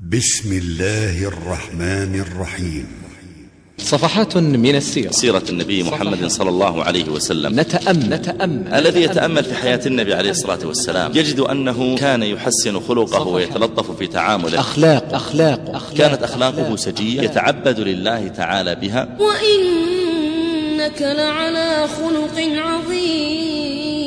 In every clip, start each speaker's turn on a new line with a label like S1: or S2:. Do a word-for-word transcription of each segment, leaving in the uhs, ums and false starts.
S1: بسم الله الرحمن الرحيم.
S2: صفحات من السيرة.
S3: سيرة النبي محمد صلى الله عليه وسلم.
S2: نتأمل, نتأمل.
S3: الذي يتأمل في حياة النبي عليه الصلاة والسلام يجد أنه كان يحسن خلقه ويتلطف في تعامله.
S2: أخلاق أخلاق, أخلاق
S3: كانت أخلاقه سجية يتعبد لله تعالى بها.
S4: وإنك لعلى خلق عظيم.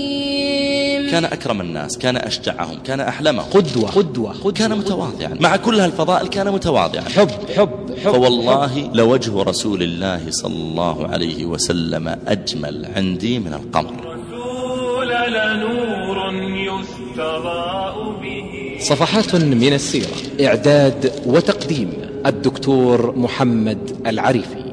S3: كان أكرم الناس، كان أشجعهم، كان أحلمهم،
S2: قدوة قدوة, قدوة
S3: كان متواضعا. مع كل هالفضائل كان متواضعا.
S2: حب حب, حب
S3: فوالله حب لوجه رسول الله صلى الله عليه وسلم أجمل عندي من القمر.
S5: رسول لنور يستضاء به.
S2: صفحات من السيرة. إعداد وتقديم الدكتور محمد العريفي.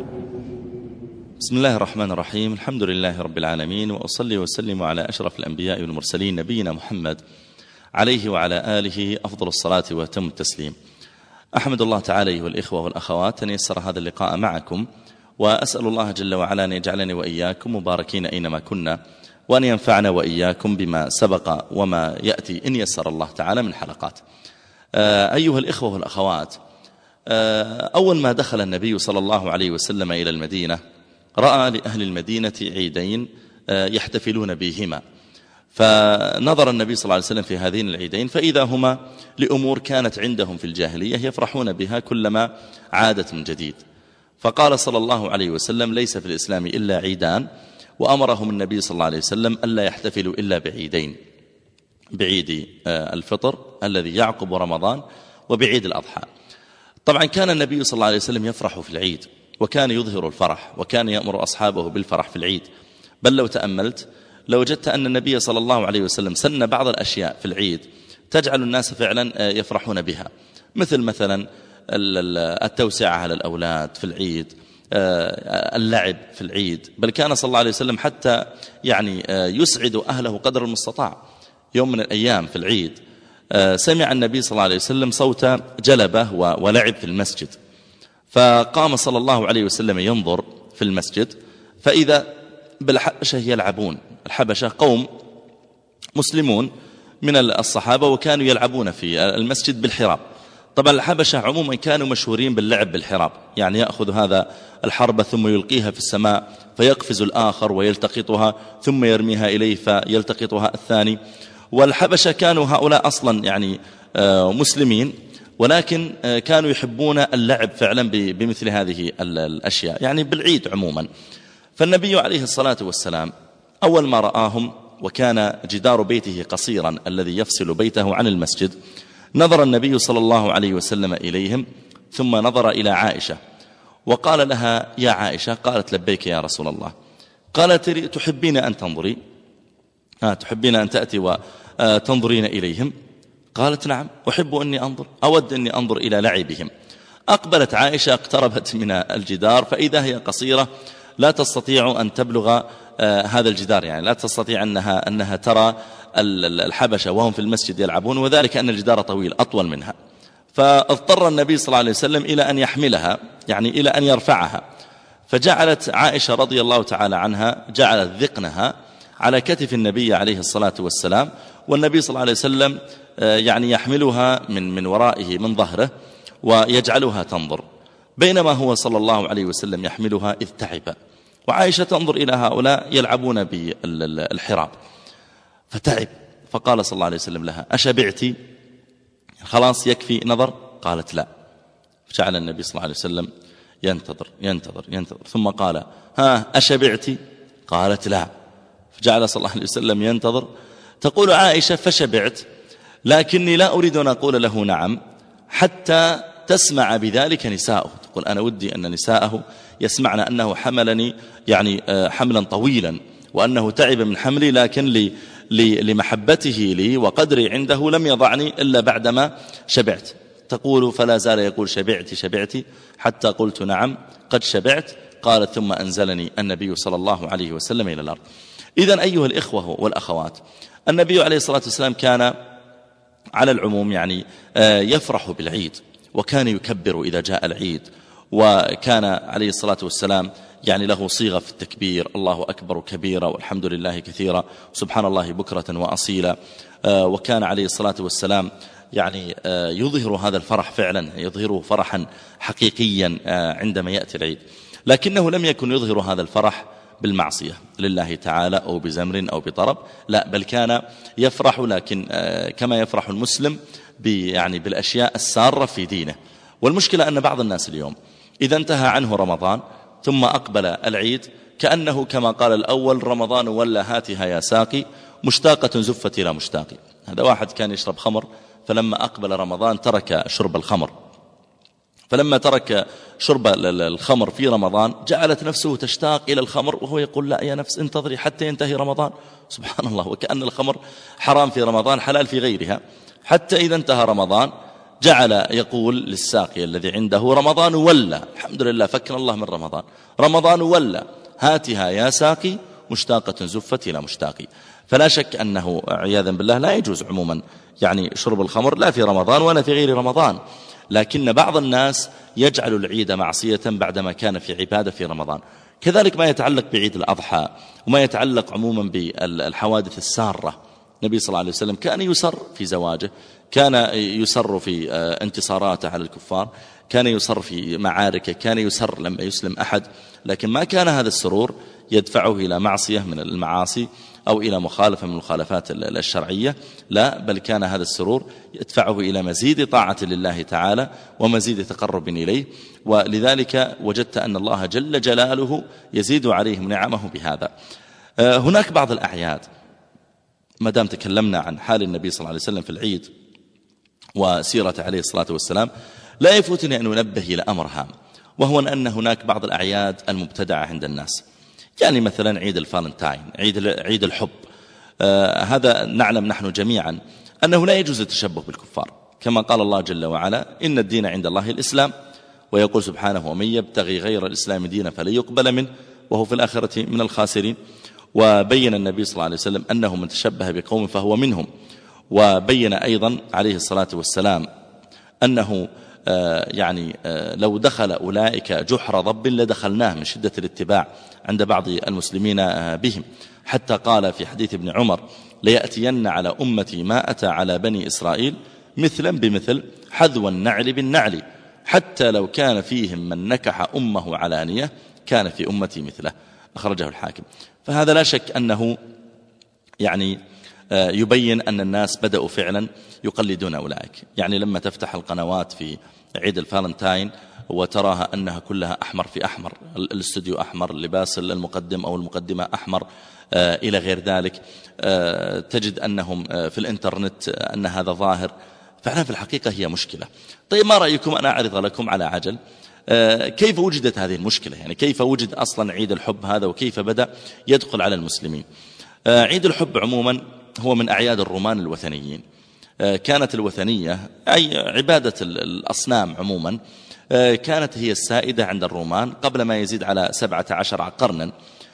S3: بسم الله الرحمن الرحيم. الحمد لله رب العالمين، وأصلي وسلم على أشرف الأنبياء والمرسلين نبينا محمد عليه وعلى آله أفضل الصلاة وأتم التسليم. أحمد الله تعالى والإخوة والأخوات أن يسر هذا اللقاء معكم، وأسأل الله جل وعلا أن يجعلني وإياكم مباركين أينما كنا، وأن ينفعنا وإياكم بما سبق وما يأتي إن يسر الله تعالى من حلقات. أيها الإخوة والأخوات، أول ما دخل النبي صلى الله عليه وسلم إلى المدينة رأى لأهل المدينة عيدين يحتفلون بهما، فنظر النبي صلى الله عليه وسلم في هذين العيدين فإذا هما لأمور كانت عندهم في الجاهلية يفرحون بها كلما عادت من جديد. فقال صلى الله عليه وسلم: ليس في الإسلام إلا عيدان، وأمرهم النبي صلى الله عليه وسلم ألا يحتفلوا إلا بعيدين: بعيد الفطر الذي يعقب رمضان، وبعيد الأضحى. طبعا كان النبي صلى الله عليه وسلم يفرح في العيد، وكان يظهر الفرح، وكان يأمر أصحابه بالفرح في العيد. بل لو تأملت لوجدت أن النبي صلى الله عليه وسلم سن بعض الأشياء في العيد تجعل الناس فعلا يفرحون بها، مثل مثلا التوسعة على الأولاد في العيد، اللعب في العيد. بل كان صلى الله عليه وسلم حتى يعني يسعد أهله قدر المستطاع. يوم من الأيام في العيد سمع النبي صلى الله عليه وسلم صوت جلبة ولعب في المسجد، فقام صلى الله عليه وسلم ينظر في المسجد فإذا بالحبشة يلعبون. الحبشة قوم مسلمون من الصحابة، وكانوا يلعبون في المسجد بالحراب. طبعا الحبشة عموما كانوا مشهورين باللعب بالحراب، يعني يأخذ هذا الحربة ثم يلقيها في السماء فيقفز الآخر ويلتقطها ثم يرميها إليه فيلتقطها الثاني. والحبشة كانوا هؤلاء أصلا يعني مسلمين، ولكن كانوا يحبون اللعب فعلا بمثل هذه الأشياء، يعني بالعيد عموما. فالنبي عليه الصلاة والسلام أول ما رآهم، وكان جدار بيته قصيرا الذي يفصل بيته عن المسجد، نظر النبي صلى الله عليه وسلم إليهم، ثم نظر إلى عائشة وقال لها: يا عائشة. قالت: لبيك يا رسول الله. قالت: تحبين أن تنظري آه تحبين أن تأتي وتنظرين إليهم؟ قالت: نعم، أحب أني أنظر، أود أني أنظر إلى لعبهم. أقبلت عائشة، اقتربت من الجدار، فإذا هي قصيرة لا تستطيع أن تبلغ هذا الجدار، يعني لا تستطيع أنها, أنها ترى الحبشة وهم في المسجد يلعبون، وذلك أن الجدار طويل أطول منها. فاضطر النبي صلى الله عليه وسلم إلى أن يحملها، يعني إلى أن يرفعها. فجعلت عائشة رضي الله تعالى عنها جعلت ذقنها على كتف النبي عليه الصلاة والسلام، والنبي صلى الله عليه وسلم يعني يحملها من من ورائه من ظهره ويجعلها تنظر، بينما هو صلى الله عليه وسلم يحملها إذ تعب. وعائشة تنظر إلى هؤلاء يلعبون بالحراب فتعب، فقال صلى الله عليه وسلم لها: أشبعتي؟ خلاص يكفي نظر؟ قالت: لا. فجعل النبي صلى الله عليه وسلم ينتظر ينتظر ينتظر ثم قال: ها أشبعتي؟ قالت: لا. فجعل صلى الله عليه وسلم ينتظر. تقول عائشة: فشبعت، لكني لا أريد أن أقول له نعم حتى تسمع بذلك نساءه. تقول: أنا ودي أن نساءه يسمعن أنه حملني يعني حملا طويلا، وأنه تعب من حملي، لكن لي لمحبته لي وقدري عنده لم يضعني إلا بعدما شبعت. تقول: فلا زال يقول: شبعت شبعت، حتى قلت: نعم قد شبعت. قالت: ثم أنزلني النبي صلى الله عليه وسلم إلى الأرض. إذن أيها الإخوة والأخوات، النبي عليه الصلاة والسلام كان على العموم يعني يفرح بالعيد، وكان يكبر إذا جاء العيد، وكان عليه الصلاة والسلام يعني له صيغة في التكبير: الله أكبر كبيرا، والحمد لله كثيرا، سبحان الله بكرة وأصيلا. وكان عليه الصلاة والسلام يعني يظهر هذا الفرح فعلا، يظهره فرحا حقيقيا عندما يأتي العيد، لكنه لم يكن يظهر هذا الفرح بالمعصية لله تعالى أو بزمر أو بطرب، لا، بل كان يفرح لكن كما يفرح المسلم يعني بالأشياء السارة في دينه. والمشكلة أن بعض الناس اليوم إذا انتهى عنه رمضان ثم أقبل العيد كأنه كما قال الأول رمضان ولا هاتها يا ساقي مشتاقة زفت إلى مشتاقي. هذا واحد كان يشرب خمر فلما أقبل رمضان ترك شرب الخمر، فلما ترك شرب الخمر في رمضان جعلت نفسه تشتاق إلى الخمر وهو يقول لا يا نفس انتظري حتى ينتهي رمضان. سبحان الله، وكأن الخمر حرام في رمضان حلال في غيرها. حتى إذا انتهى رمضان جعل يقول للساقي الذي عنده رمضان ولا، الحمد لله فكنا الله من رمضان، رمضان ولا هاتها يا ساقي مشتاقة زفت إلى مشتاقي. فلا شك أنه عياذا بالله لا يجوز عموما يعني شرب الخمر لا في رمضان ولا في غير رمضان، لكن بعض الناس يجعل العيد معصية بعدما كان في عبادة في رمضان. كذلك ما يتعلق بعيد الأضحى وما يتعلق عموما بالحوادث السارة. النبي صلى الله عليه وسلم كان يسر في زواجه، كان يسر في انتصاراته على الكفار، كان يسر في معاركه، كان يسر لما يسلم أحد، لكن ما كان هذا السرور يدفعه إلى معصية من المعاصي أو إلى مخالفة من المخالفات الشرعية، لا، بل كان هذا السرور يدفعه إلى مزيد طاعة لله تعالى ومزيد تقرب إليه. ولذلك وجدت أن الله جل جلاله يزيد عليهم نعمه بهذا. هناك بعض الأعياد ما دام تكلمنا عن حال النبي صلى الله عليه وسلم في العيد وسيرة عليه الصلاة والسلام، لا يفوتني أن أنبه إلى أمر هام، وهو أن هناك بعض الأعياد المبتدعة عند الناس، يعني مثلا عيد الفالنتاين، عيد عيد الحب. آه هذا نعلم نحن جميعا أنه لا يجوز التشبه بالكفار، كما قال الله جل وعلا إن الدين عند الله الإسلام، ويقول سبحانه ومن يبتغي غير الإسلام دينا فلن يقبل منه وهو في الآخرة من الخاسرين. وبين النبي صلى الله عليه وسلم أنه من تشبه بقوم فهو منهم. وبين أيضا عليه الصلاة والسلام أنه آه يعني آه لو دخل أولئك جحر ضب لدخلناه من شدة الاتباع عند بعض المسلمين آه بهم، حتى قال في حديث ابن عمر ليأتين على أمتي ما أتى على بني إسرائيل مثلا بمثل حذو النعل بالنعل، حتى لو كان فيهم من نكح أمه علانية كان في أمتي مثله، أخرجه الحاكم. فهذا لا شك أنه يعني يبين أن الناس بدأوا فعلا يقلدون أولئك. يعني لما تفتح القنوات في عيد الفالنتاين وتراها أنها كلها أحمر في أحمر، الاستوديو أحمر، اللباس المقدم أو المقدمة أحمر إلى غير ذلك، تجد أنهم في الإنترنت أن هذا ظاهر، فعلا في الحقيقة هي مشكلة. طيب ما رأيكم أنا أعرض لكم على عجل كيف وجدت هذه المشكلة، يعني كيف وجد أصلا عيد الحب هذا وكيف بدأ يدخل على المسلمين. عيد الحب عموما هو من أعياد الرومان الوثنيين. كانت الوثنية أي عبادة الأصنام عموما كانت هي السائدة عند الرومان قبل ما يزيد على سبعة عشر قرنا.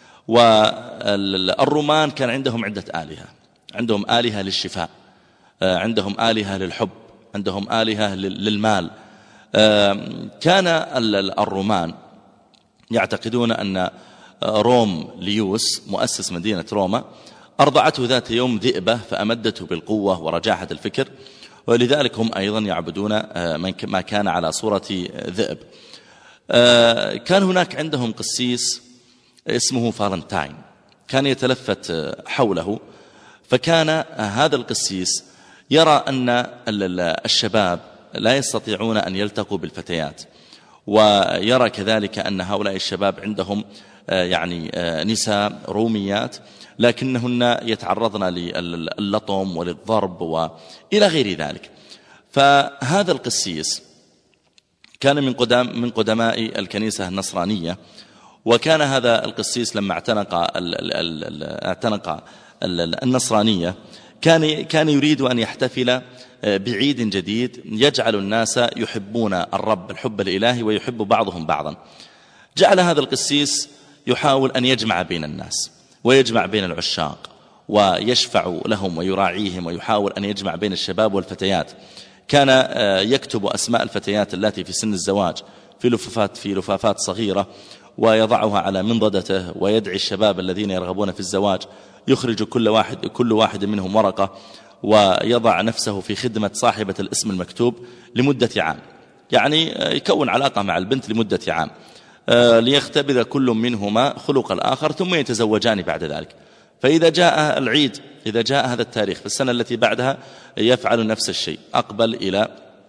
S3: والرومان كان عندهم عدة آلهة، عندهم آلهة للشفاء، عندهم آلهة للحب، عندهم آلهة للمال. كان الرومان يعتقدون أن روم ليوس مؤسس مدينة روما أرضعته ذات يوم ذئبة فأمدته بالقوة ورجاحة الفكر، ولذلك هم أيضا يعبدون ما كان على صورة ذئب. كان هناك عندهم قسيس اسمه فالنتاين كان يتلفت حوله، فكان هذا القسيس يرى أن الشباب لا يستطيعون أن يلتقوا بالفتيات، ويرى كذلك أن هؤلاء الشباب عندهم يعني نساء روميات لكنهن يتعرضن للطم وللضرب وإلى غير ذلك. فهذا القسيس كان من قدام من قدماء الكنيسة النصرانية، وكان هذا القسيس لما اعتنق اعتنق النصرانية كان كان يريد أن يحتفل بعيد جديد يجعل الناس يحبون الرب الحب الإلهي ويحب بعضهم بعضا. جعل هذا القسيس يحاول أن يجمع بين الناس ويجمع بين العشاق ويشفع لهم ويراعيهم ويحاول أن يجمع بين الشباب والفتيات. كان يكتب أسماء الفتيات التي في سن الزواج في لفافات في لفافات صغيرة ويضعها على منضدته، ويدعي الشباب الذين يرغبون في الزواج، يخرج كل واحد كل واحد منهم ورقة ويضع نفسه في خدمة صاحبة الاسم المكتوب لمدة عام، يعني يكون علاقة مع البنت لمدة عام ليختبر كل منهما خلق الآخر ثم يتزوجان بعد ذلك. فإذا جاء العيد، إذا جاء هذا التاريخ في السنة التي بعدها يفعل نفس الشيء، أقبل إلى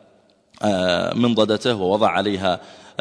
S3: منضدته ووضع عليها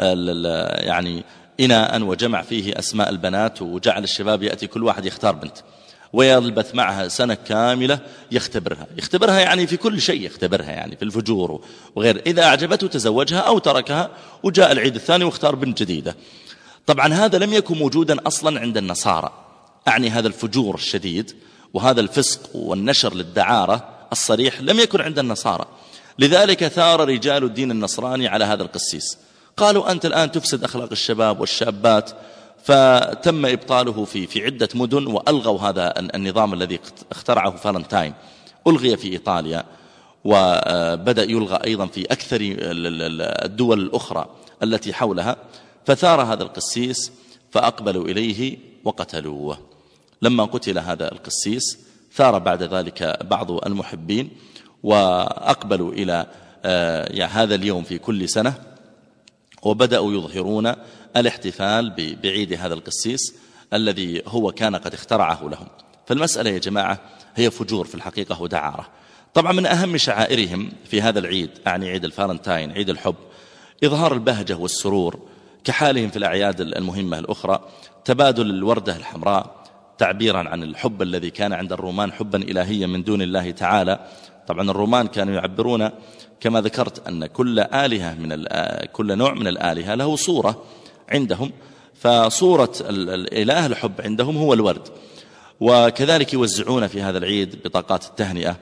S3: يعني إناء وجمع فيه أسماء البنات وجعل الشباب يأتي كل واحد يختار بنت ويلبث معها سنة كاملة يختبرها يختبرها يعني في كل شيء يختبرها، يعني في الفجور وغير. إذا أعجبته تزوجها أو تركها وجاء العيد الثاني واختار بنت جديدة. طبعا هذا لم يكن موجودا أصلا عند النصارى، أعني هذا الفجور الشديد وهذا الفسق والنشر للدعارة الصريح لم يكن عند النصارى. لذلك ثار رجال الدين النصراني على هذا القسيس، قالوا أنت الآن تفسد أخلاق الشباب والشابات، فتم إبطاله في في عدة مدن، وألغوا هذا النظام الذي اخترعه فالنتاين، ألغي في إيطاليا وبدأ يلغى أيضا في أكثر الدول الأخرى التي حولها. فثار هذا القسيس فأقبلوا إليه وقتلوه. لما قتل هذا القسيس ثار بعد ذلك بعض المحبين وأقبلوا إلى هذا اليوم في كل سنة، وبدأوا يظهرون الاحتفال بعيد هذا القسيس الذي هو كان قد اخترعه لهم. فالمسألة يا جماعة هي فجور في الحقيقة ودعارة. طبعا من أهم شعائرهم في هذا العيد، أعني عيد الفالنتاين، عيد الحب، إظهار البهجة والسرور كحالهم في الأعياد المهمة الأخرى، تبادل الوردة الحمراء تعبيرا عن الحب الذي كان عند الرومان حبا إلهيا من دون الله تعالى. طبعا الرومان كانوا يعبرون كما ذكرت أن كل آلهة من كل نوع من الآلهة له صورة عندهم، فصورة الإله الحب عندهم هو الورد. وكذلك يوزعون في هذا العيد بطاقات التهنئة،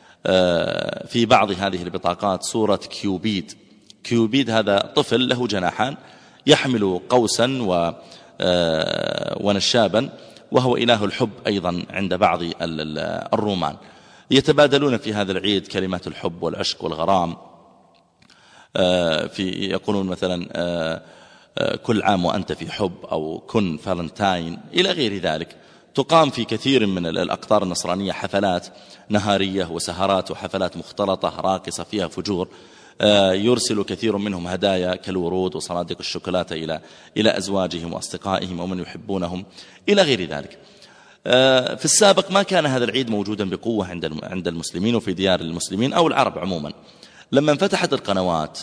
S3: في بعض هذه البطاقات صورة كيوبيد. كيوبيد هذا طفل له جناحان يحمل قوسا ونشابا، وهو إله الحب أيضا عند بعض الرومان. يتبادلون في هذا العيد كلمات الحب والعشق والغرام، في يقولون مثلا كل عام وأنت في حب، أو كن فالنتاين إلى غير ذلك. تقام في كثير من الأقطار النصرانية حفلات نهارية وسهرات وحفلات مختلطة راقصة فيها فجور. يرسل كثير منهم هدايا كالورود وصناديق الشوكولاتة إلى إلى أزواجهم وأصدقائهم ومن يحبونهم إلى غير ذلك. في السابق ما كان هذا العيد موجودا بقوة عند عند المسلمين وفي ديار المسلمين أو العرب عموما. لما انفتحت القنوات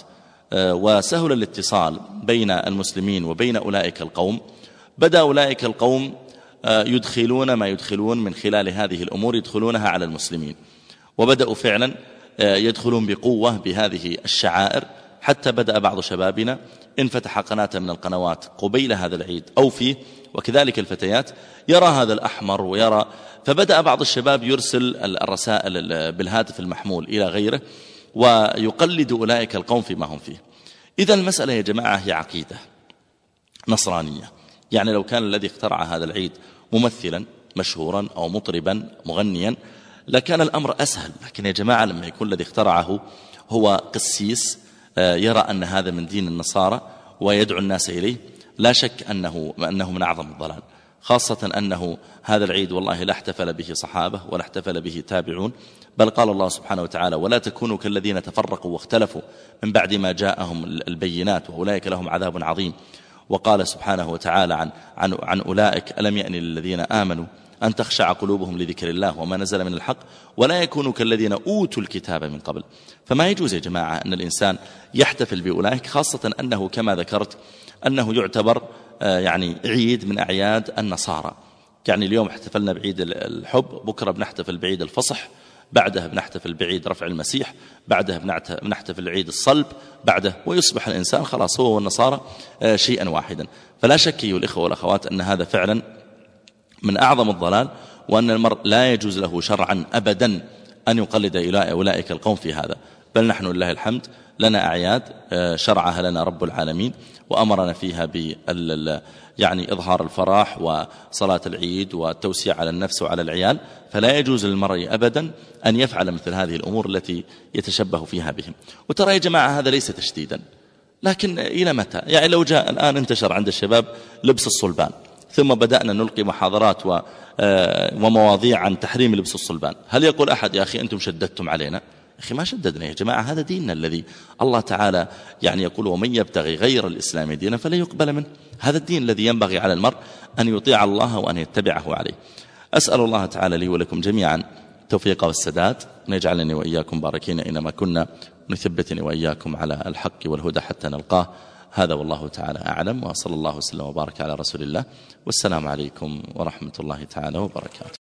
S3: وسهل الاتصال بين المسلمين وبين أولئك القوم، بدأ أولئك القوم يدخلون ما يدخلون من خلال هذه الأمور، يدخلونها على المسلمين، وبدأوا فعلا يدخلون بقوة بهذه الشعائر، حتى بدأ بعض شبابنا إن فتح قناة من القنوات قبيل هذا العيد أو فيه، وكذلك الفتيات، يرى هذا الأحمر ويرى، فبدأ بعض الشباب يرسل الرسائل بالهاتف المحمول إلى غيره ويقلد أولئك القوم فيما هم فيه. إذا المسألة يا جماعة هي عقيدة نصرانية. يعني لو كان الذي اخترع هذا العيد ممثلا مشهورا أو مطربا مغنيا لكان الأمر أسهل، لكن يا جماعة لما يكون الذي اخترعه هو قسيس يرى أن هذا من دين النصارى ويدعو الناس إليه، لا شك أنه, أنه من أعظم الضلال، خاصة أنه هذا العيد والله لا احتفل به صحابة ولا احتفل به تابعون، بل قال الله سبحانه وتعالى ولا تكونوا كالذين تفرقوا واختلفوا من بعد ما جاءهم البينات وأولئك لهم عذاب عظيم. وقال سبحانه وتعالى عن, عن, عن أولئك ألم يأن للذين آمنوا أن تخشع قلوبهم لذكر الله وما نزل من الحق ولا يكونوا كالذين أوتوا الكتاب من قبل. فما يجوز يا جماعة أن الإنسان يحتفل بأولئك، خاصة أنه كما ذكرت أنه يعتبر يعني عيد من أعياد النصارى. يعني اليوم احتفلنا بعيد الحب، بكرة بنحتفل بعيد الفصح، بعدها بنحتفل بعيد رفع المسيح، بعدها بنحتفل بعيد الصلب، بعده ويصبح الإنسان خلاص هو والنصارى شيئا واحدا. فلا شك أيها الإخوة والأخوات أن هذا فعلا من أعظم الضلال، وأن المرء لا يجوز له شرعا أبدا أن يقلد إلى أولئك القوم في هذا. بل نحن لله الحمد لنا أعياد شرعها لنا رب العالمين وأمرنا فيها بال يعني إظهار الفرح وصلاة العيد والتوسيع على النفس وعلى العيال، فلا يجوز للمرء أبدا أن يفعل مثل هذه الأمور التي يتشبه فيها بهم. وترى يا جماعة هذا ليس تشديدا، لكن إلى متى؟ يعني لو جاء الآن انتشر عند الشباب لبس الصلبان، ثم بدأنا نلقي محاضرات ومواضيع عن تحريم لبس الصلبان. هل يقول أحد يا أخي أنتم شددتم علينا؟ أخي ما شددنا يا جماعة، هذا ديننا الذي الله تعالى يعني يقول ومن يبتغي غير الإسلام دينا فلا يقبل منه. هذا الدين الذي ينبغي على المرء أن يطيع الله وأن يتبعه عليه. أسأل الله تعالى لي ولكم جميعا التوفيق والسداد، ونجعلني وإياكم باركين إنما كنا، ونثبتني وإياكم على الحق والهدى حتى نلقاه. هذا والله تعالى أعلم، وصلى الله وسلم وبارك على رسول الله، والسلام عليكم ورحمة الله تعالى وبركاته.